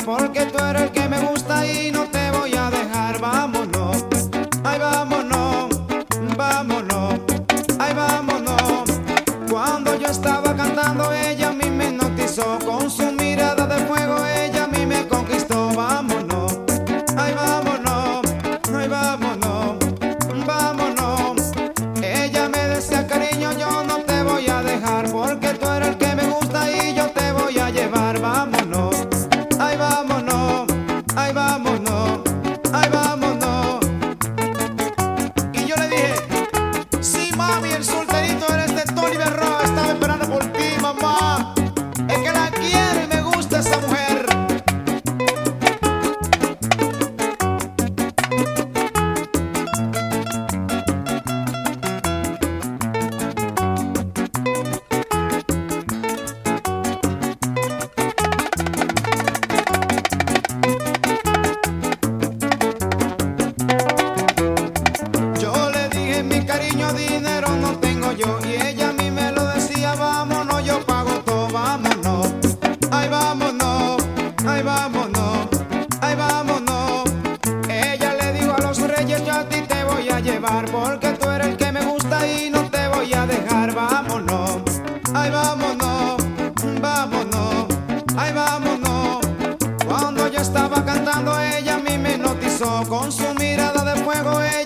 porque tú eres el que me gusta y no te voy a dejar. Vámonos, ay vámonos, vámonos, ay vámonos. Cuando yo estaba cantando ella a mí me hipnotizó, con su mirada de fuego ella a mí me conquistó. Vámonos, ay vámonos, ay vámonos, vámonos. Ella me decía cariño yo no te voy a dejar, porque tú eres el que me gusta y yo te voy a llevar. Vámonos, ay vámonos, ay vámonos, ay vámonos. Y yo le dije, sí mami, el solterito eres de Tony Berroa, estaba esperando por ti mamá. Es que la quiero y me gusta esa mujer. Yo le dije mi cariño, dinero no tengo yo, y ella a mí me lo decía, vámonos, yo pago todo. Vámonos, ay vámonos, ay vámonos, ay vámonos. Ella le dijo a los reyes, yo a ti te voy a llevar, porque tú eres el que me gusta y no te voy a dejar. Vámonos, ay vámonos, vámonos, ay vámonos. Cuando yo estaba cantando ella a mí me hipnotizó, con su mirada de fuego ella